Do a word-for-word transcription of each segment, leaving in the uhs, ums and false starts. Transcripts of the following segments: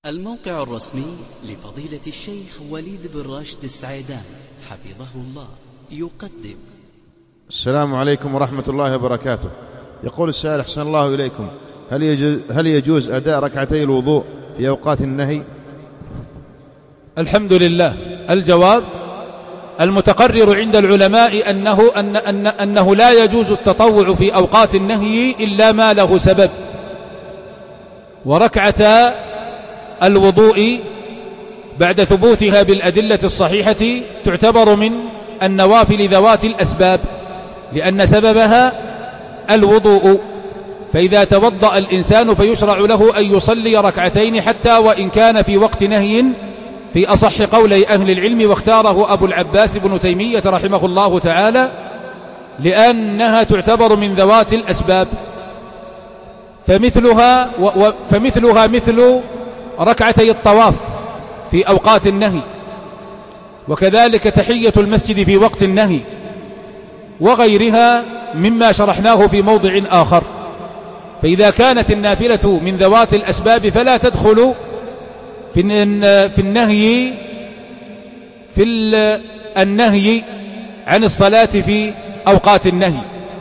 الموقع الرسمي لفضيلة الشيخ وليد بن راشد السعيدان حفظه الله يقدم. السلام عليكم ورحمة الله وبركاته. يقول السائل أحسن الله إليكم، هل يجوز, هل يجوز أداء ركعتي الوضوء في أوقات النهي؟ الحمد لله. الجواب: المتقرر عند العلماء أنه, أن أن أنه لا يجوز التطوع في أوقات النهي إلا ما له سبب، وركعة الوضوء بعد ثبوتها بالأدلة الصحيحة تعتبر من النوافل ذوات الأسباب، لأن سببها الوضوء، فإذا توضأ الإنسان فيشرع له أن يصلي ركعتين حتى وإن كان في وقت نهي، في أصح قولي أهل العلم، واختاره أبو العباس بن تيمية رحمه الله تعالى، لأنها تعتبر من ذوات الأسباب. فمثلها, و فمثلها مثل ركعتي الطواف في أوقات النهي، وكذلك تحية المسجد في وقت النهي، وغيرها مما شرحناه في موضع آخر. فإذا كانت النافلة من ذوات الأسباب فلا تدخل في النهي في النهي عن الصلاة في أوقات النهي.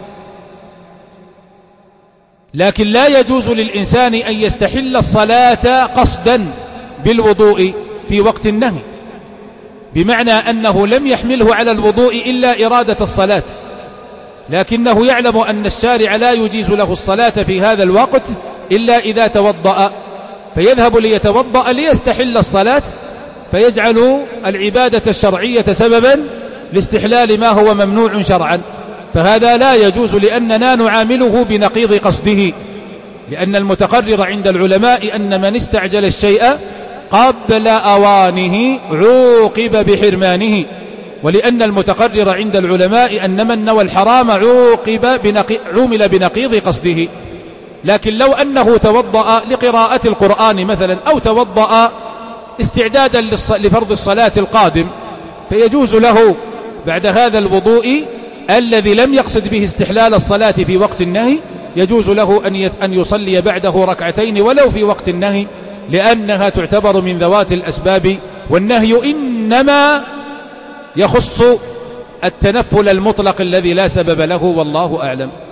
لكن لا يجوز للإنسان أن يستحل الصلاة قصدا بالوضوء في وقت النهي، بمعنى أنه لم يحمله على الوضوء إلا إرادة الصلاة، لكنه يعلم أن الشارع لا يجيز له الصلاة في هذا الوقت إلا إذا توضأ، فيذهب ليتوضأ ليستحل الصلاة، فيجعل العبادة الشرعية سببا لاستحلال ما هو ممنوع شرعا. فهذا لا يجوز، لأننا نعامله بنقيض قصده، لأن المتقرر عند العلماء أن من استعجل الشيء قبل أوانه عوقب بحرمانه، ولأن المتقرر عند العلماء أن من نوى الحرام عوقب بنقي... عومل بنقيض قصده. لكن لو أنه توضأ لقراءة القرآن مثلا، أو توضأ استعدادا للص... لفرض الصلاة القادم، فيجوز له بعد هذا الوضوء الذي لم يقصد به استحلال الصلاة في وقت النهي، يجوز له أن, يت... أن يصلي بعده ركعتين ولو في وقت النهي، لأنها تعتبر من ذوات الأسباب، والنهي إنما يخص التنفل المطلق الذي لا سبب له، والله أعلم.